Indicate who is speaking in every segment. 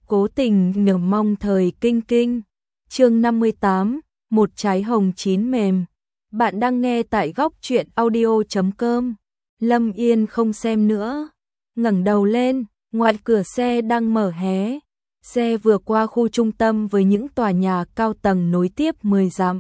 Speaker 1: Cố tình nhờ mong thời kinh kinh. Chương 58, một trái hồng chín mềm. Bạn đang nghe tại góc truyện audio.com. Lâm Yên không xem nữa, ngẩng đầu lên, ngoài cửa xe đang mở hé. Xe vừa qua khu trung tâm với những tòa nhà cao tầng nối tiếp 10 dặm.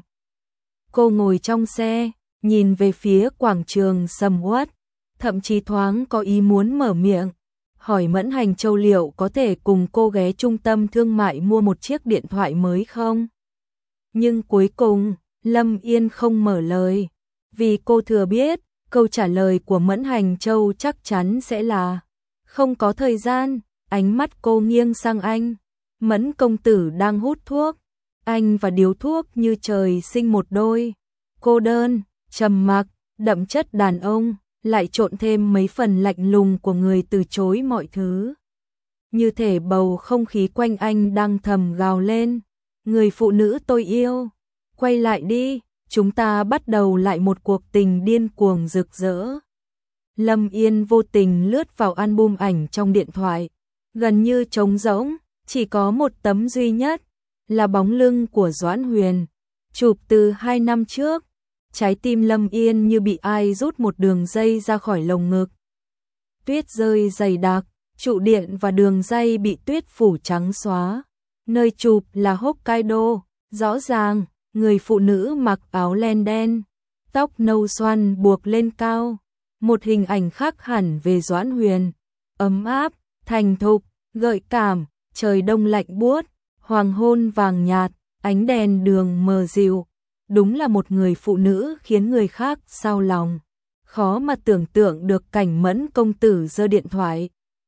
Speaker 1: Cô ngồi trong xe, nhìn về phía quảng trường sầm uất, thậm chí thoáng có ý muốn mở miệng, hỏi Mẫn Hành Châu liệu có thể cùng cô ghé trung tâm thương mại mua một chiếc điện thoại mới không? Nhưng cuối cùng, Lâm Yên không mở lời, vì cô thừa biết, câu trả lời của Mẫn Hành Châu chắc chắn sẽ là không có thời gian. Ánh mắt cô nghiêng sang anh. Mẫn công tử đang hút thuốc, anh và điếu thuốc như trời sinh một đôi. Cô đơn, trầm mặc, đậm chất đàn ông, lại trộn thêm mấy phần lạnh lùng của người từ chối mọi thứ. Như thể bầu không khí quanh anh đang thầm gào lên, người phụ nữ tôi yêu, quay lại đi, chúng ta bắt đầu lại một cuộc tình điên cuồng rực rỡ. Lâm Yên vô tình lướt vào album ảnh trong điện thoại, gần như trống rỗng, chỉ có một tấm duy nhất, là bóng lưng của Doãn Huyền, chụp từ 2 năm trước. Trái tim Lâm Yên như bị ai rút một đường dây ra khỏi lồng ngực. Tuyết rơi dày đặc, trụ điện và đường dây bị tuyết phủ trắng xóa. Nơi chụp là Hokkaido, rõ ràng, người phụ nữ mặc áo len đen, tóc nâu xoăn buộc lên cao. Một hình ảnh khác hẳn về Doãn Huyền, ấm áp, thành thục, gợi cảm, trời đông lạnh buốt, hoàng hôn vàng nhạt, ánh đèn đường mờ dịu. Đúng là một người phụ nữ khiến người khác xao lòng. Khó mà tưởng tượng được cảnh Mẫn công tử giơ điện thoại,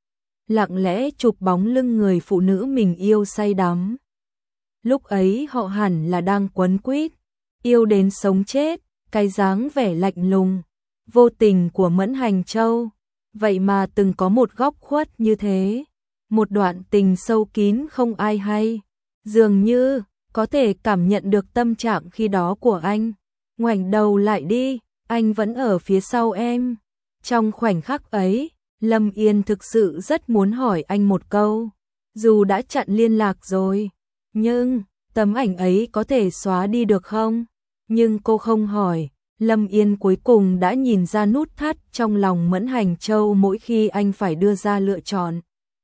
Speaker 1: lặng lẽ chụp bóng lưng người phụ nữ mình yêu say đắm. Lúc ấy họ hẳn là đang quấn quýt, yêu đến sống chết. Cái dáng vẻ lạnh lùng, vô tình của Mẫn Hành Châu, vậy mà từng có một góc khuất như thế. Một đoạn tình sâu kín không ai hay, dường như có thể cảm nhận được tâm trạng khi đó của anh. Ngoảnh đầu lại đi, anh vẫn ở phía sau em. Trong khoảnh khắc ấy, Lâm Yên thực sự rất muốn hỏi anh một câu, dù đã chặn liên lạc rồi, nhưng tấm ảnh ấy có thể xóa đi được không? Nhưng cô không hỏi. Lâm Yên cuối cùng đã nhìn ra nút thắt trong lòng Mẫn Hành Châu mỗi khi anh phải đưa ra lựa chọn.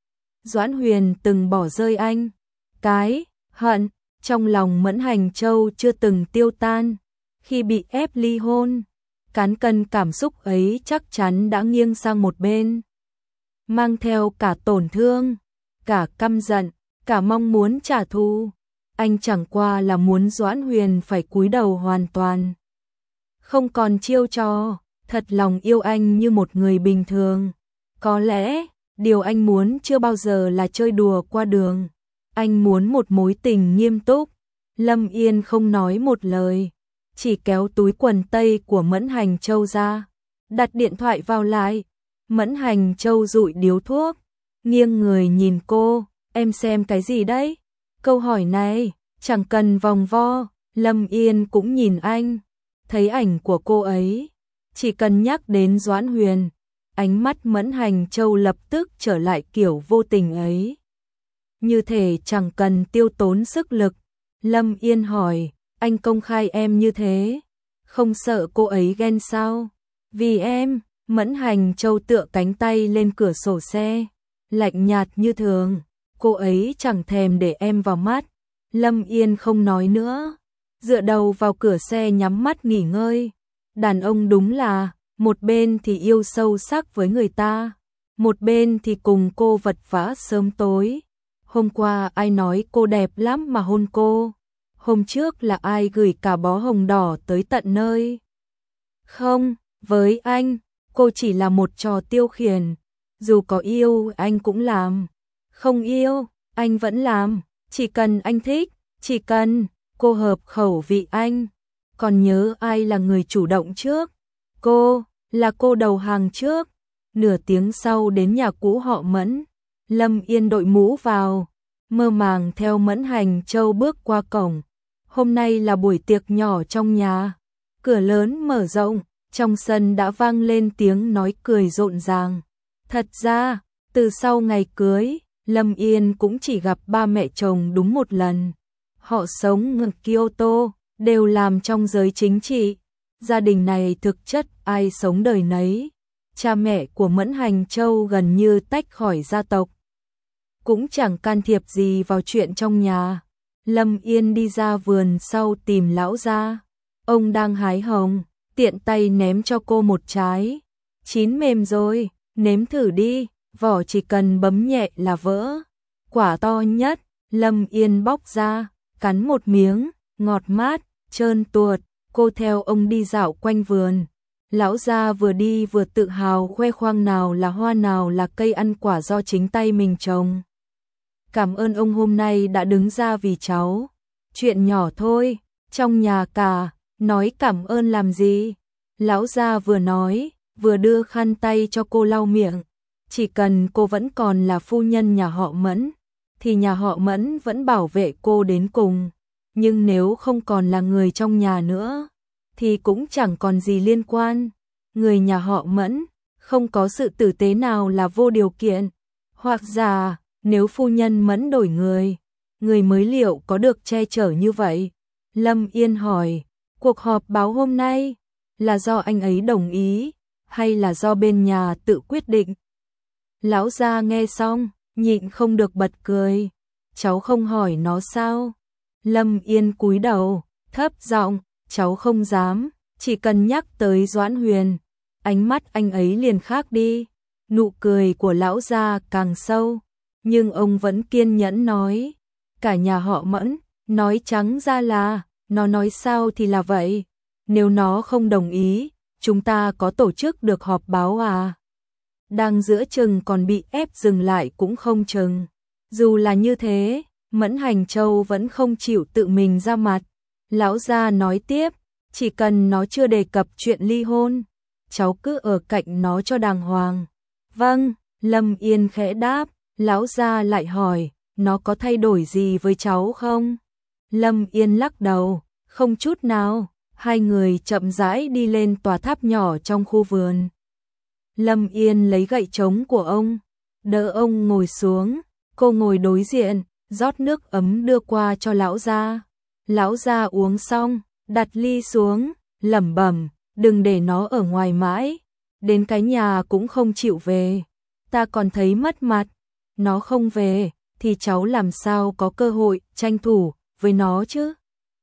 Speaker 1: Doãn Huyền từng bỏ rơi anh. Cái hận trong lòng Mẫn Hành Châu chưa từng tiêu tan. Khi bị ép ly hôn, cán cân cảm xúc ấy chắc chắn đã nghiêng sang một bên, mang theo cả tổn thương, cả căm giận, cả mong muốn trả thù. Anh chẳng qua là muốn Doãn Huyền phải cúi đầu hoàn toàn, không còn chiêu trò, thật lòng yêu anh như một người bình thường. Có lẽ, điều anh muốn chưa bao giờ là chơi đùa qua đường. Anh muốn một mối tình nghiêm túc. Lâm Yên không nói một lời, chỉ kéo túi quần tây của Mẫn Hành Châu ra, đặt điện thoại vào lại. Mẫn Hành Châu dụi điếu thuốc, nghiêng người nhìn cô, em xem cái gì đấy? Câu hỏi này, chẳng cần vòng vo, Lâm Yên cũng nhìn anh. Thấy ảnh của cô ấy, chỉ cần nhắc đến Doãn Huyền, ánh mắt Mẫn Hành Châu lập tức trở lại kiểu vô tình ấy. Như thể chẳng cần tiêu tốn sức lực. Lâm Yên hỏi, anh công khai em như thế, không sợ cô ấy ghen sao? Vì em. Mẫn Hành Châu tựa cánh tay lên cửa sổ xe, lạnh nhạt như thường, cô ấy chẳng thèm để em vào mắt. Lâm Yên không nói nữa, dựa đầu vào cửa xe nhắm mắt nghỉ ngơi. Đàn ông đúng là, một bên thì yêu sâu sắc với người ta, một bên thì cùng cô vật vã sớm tối. Hôm qua ai nói cô đẹp lắm mà hôn cô? Hôm trước là ai gửi cả bó hồng đỏ tới tận nơi? Không, với anh, cô chỉ là một trò tiêu khiển. Dù có yêu anh cũng làm, không yêu anh vẫn làm. Chỉ cần anh thích, chỉ cần cô hợp khẩu vị anh. Còn nhớ ai là người chủ động trước? Cô, là cô đầu hàng trước. Nửa tiếng sau đến nhà cũ họ Mẫn, Lâm Yên đội mũ vào, mơ màng theo Mẫn Hành Châu bước qua cổng. Hôm nay là buổi tiệc nhỏ trong nhà, cửa lớn mở rộng, trong sân đã vang lên tiếng nói cười rộn ràng. Thật ra, từ sau ngày cưới, Lâm Yên cũng chỉ gặp ba mẹ chồng đúng một lần. Họ sống ở Kyoto, đều làm trong giới chính trị. Gia đình này thực chất ai sống đời nấy. Cha mẹ của Mẫn Hành Châu gần như tách khỏi gia tộc, cũng chẳng can thiệp gì vào chuyện trong nhà. Lâm Yên đi ra vườn sau tìm lão gia. Ông đang hái hồng, tiện tay ném cho cô một trái. Chín mềm rồi, nếm thử đi, vỏ chỉ cần bấm nhẹ là vỡ. Quả to nhất, Lâm Yên bóc ra, cắn một miếng, ngọt mát, trơn tuột. Cô theo ông đi dạo quanh vườn. Lão gia vừa đi vừa tự hào khoe khoang nào là hoa nào là cây ăn quả do chính tay mình trồng. Cảm ơn ông hôm nay đã đứng ra vì cháu. Chuyện nhỏ thôi, trong nhà cả, nói cảm ơn làm gì. Lão gia vừa nói, vừa đưa khăn tay cho cô lau miệng. Chỉ cần cô vẫn còn là phu nhân nhà họ Mẫn, thì nhà họ Mẫn vẫn bảo vệ cô đến cùng. Nhưng nếu không còn là người trong nhà nữa, thì cũng chẳng còn gì liên quan. Người nhà họ Mẫn, không có sự tử tế nào là vô điều kiện. Hoặc giả, nếu phu nhân Mẫn đổi người mới liệu có được che chở như vậy? Lâm Yên hỏi, cuộc họp báo hôm nay là do anh ấy đồng ý, hay là do bên nhà tự quyết định? Lão gia nghe xong, nhịn không được bật cười. Cháu không hỏi nó sao? Lâm Yên cúi đầu, thấp giọng, cháu không dám, chỉ cần nhắc tới Doãn Huyền, ánh mắt anh ấy liền khác đi. Nụ cười của lão gia càng sâu, nhưng ông vẫn kiên nhẫn nói, cả nhà họ Mẫn, nói trắng ra là, nó nói sao thì là vậy. Nếu nó không đồng ý, chúng ta có tổ chức được họp báo à? Đang giữa chừng còn bị ép dừng lại cũng không chừng. Dù là như thế, Mẫn Hành Châu vẫn không chịu tự mình ra mặt. Lão gia nói tiếp, chỉ cần nó chưa đề cập chuyện ly hôn, cháu cứ ở cạnh nó cho đàng hoàng. Vâng, Lâm Yên khẽ đáp. Lão gia lại hỏi, nó có thay đổi gì với cháu không? Lâm Yên lắc đầu, không chút nào. Hai người chậm rãi đi lên tòa tháp nhỏ trong khu vườn. Lâm Yên lấy gậy trống của ông, đỡ ông ngồi xuống. Cô ngồi đối diện, rót nước ấm đưa qua cho lão gia. Lão gia uống xong, đặt ly xuống, lẩm bẩm, đừng để nó ở ngoài mãi, đến cái nhà cũng không chịu về, ta còn thấy mất mặt. Nó không về, thì cháu làm sao có cơ hội tranh thủ với nó chứ?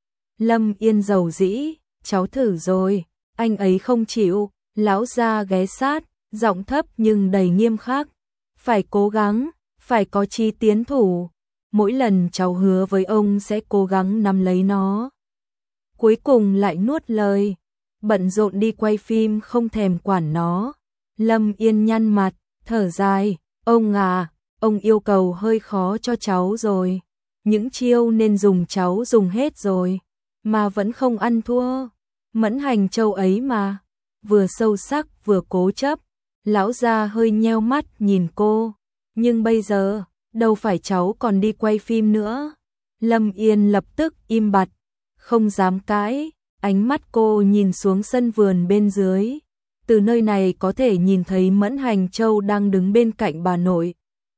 Speaker 1: Lâm Yên dầu dĩ, cháu thử rồi, anh ấy không chịu. Lão gia ghé sát, giọng thấp nhưng đầy nghiêm khắc. Phải cố gắng, phải có chí tiến thủ. Mỗi lần cháu hứa với ông sẽ cố gắng nắm lấy nó, cuối cùng lại nuốt lời, bận rộn đi quay phim không thèm quản nó. Lâm Yên nhăn mặt, thở dài, ông à, ông yêu cầu hơi khó cho cháu rồi. Những chiêu nên dùng cháu dùng hết rồi, mà vẫn không ăn thua. Mẫn Hành Châu ấy mà, vừa sâu sắc vừa cố chấp. Lão gia hơi nheo mắt nhìn cô, nhưng bây giờ, đâu phải cháu còn đi quay phim nữa. Lâm Yên lập tức im bặt, không dám cãi. Ánh mắt cô nhìn xuống sân vườn bên dưới. Từ nơi này có thể nhìn thấy Mẫn Hành Châu đang đứng bên cạnh bà nội,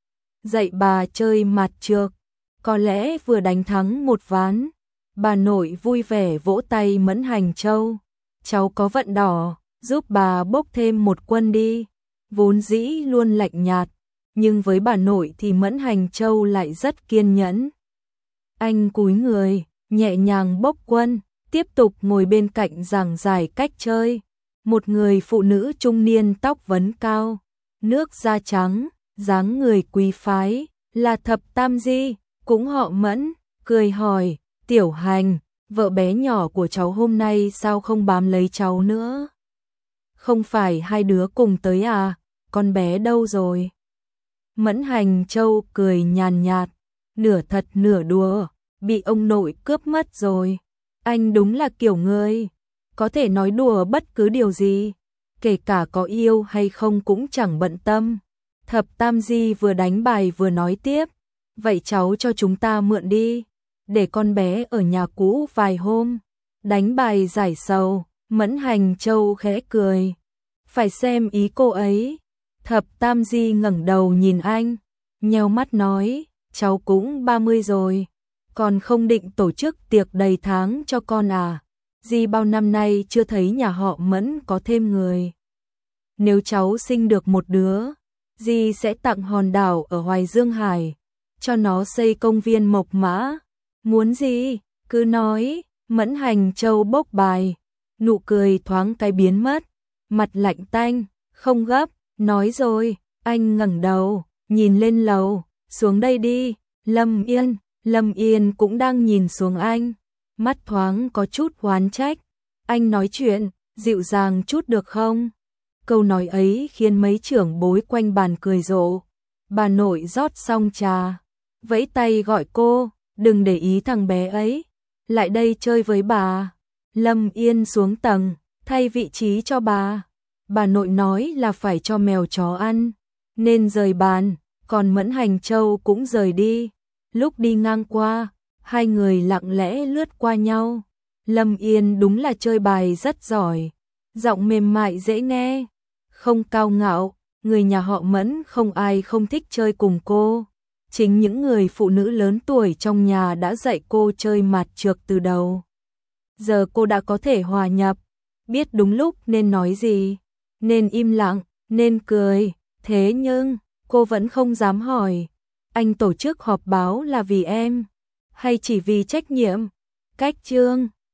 Speaker 1: dạy bà chơi mặt trược, có lẽ vừa đánh thắng một ván. Bà nội vui vẻ vỗ tay Mẫn Hành Châu, cháu có vận đỏ, giúp bà bốc thêm một quân đi. Vốn dĩ luôn lạnh nhạt, nhưng với bà nội thì Mẫn Hành Châu lại rất kiên nhẫn. Anh cúi người, nhẹ nhàng bốc quân, tiếp tục ngồi bên cạnh giảng giải cách chơi. Một người phụ nữ trung niên tóc vấn cao, nước da trắng, dáng người quý phái, là Thập Tam Di, cũng họ Mẫn, cười hỏi, Tiểu Hành, vợ bé nhỏ của cháu hôm nay sao không bám lấy cháu nữa? Không phải hai đứa cùng tới à, con bé đâu rồi? Mẫn Hành Châu cười nhàn nhạt, nửa thật nửa đùa, bị ông nội cướp mất rồi. Anh đúng là kiểu người, có thể nói đùa bất cứ điều gì, kể cả có yêu hay không cũng chẳng bận tâm. Thập Tam Di vừa đánh bài vừa nói tiếp, vậy cháu cho chúng ta mượn đi, để con bé ở nhà cũ vài hôm, đánh bài giải sầu. Mẫn Hành Châu khẽ cười, phải xem ý cô ấy. Thập Tam Di ngẩng đầu nhìn anh, nheo mắt nói, cháu cũng 30 rồi, còn không định tổ chức tiệc đầy tháng cho con à? Dì bao năm nay chưa thấy nhà họ Mẫn có thêm người. Nếu cháu sinh được một đứa, dì sẽ tặng hòn đảo ở Hoài Dương Hải, cho nó xây công viên mộc mã. Muốn gì, cứ nói. Mẫn Hành Châu bốc bài, nụ cười thoáng cái biến mất, mặt lạnh tanh, không gấp, nói rồi. Anh ngẩng đầu, nhìn lên lầu, xuống đây đi. Lâm Yên cũng đang nhìn xuống anh, mắt thoáng có chút oán trách. Anh nói chuyện dịu dàng chút được không? Câu nói ấy khiến mấy trưởng bối quanh bàn cười rộ. Bà nội rót xong trà, vẫy tay gọi cô, đừng để ý thằng bé ấy, lại đây chơi với bà. Lâm Yên xuống tầng, thay vị trí cho bà. Bà nội nói là phải cho mèo chó ăn, nên rời bàn, còn Mẫn Hành Châu cũng rời đi. Lúc đi ngang qua, hai người lặng lẽ lướt qua nhau. Lâm Yên đúng là chơi bài rất giỏi, giọng mềm mại dễ nghe, không cao ngạo, người nhà họ Mẫn không ai không thích chơi cùng cô. Chính những người phụ nữ lớn tuổi trong nhà đã dạy cô chơi mạt trược từ đầu. Giờ cô đã có thể hòa nhập, biết đúng lúc nên nói gì, nên im lặng, nên cười. Thế nhưng, cô vẫn không dám hỏi, anh tổ chức họp báo là vì em, hay chỉ vì trách nhiệm? Cách chương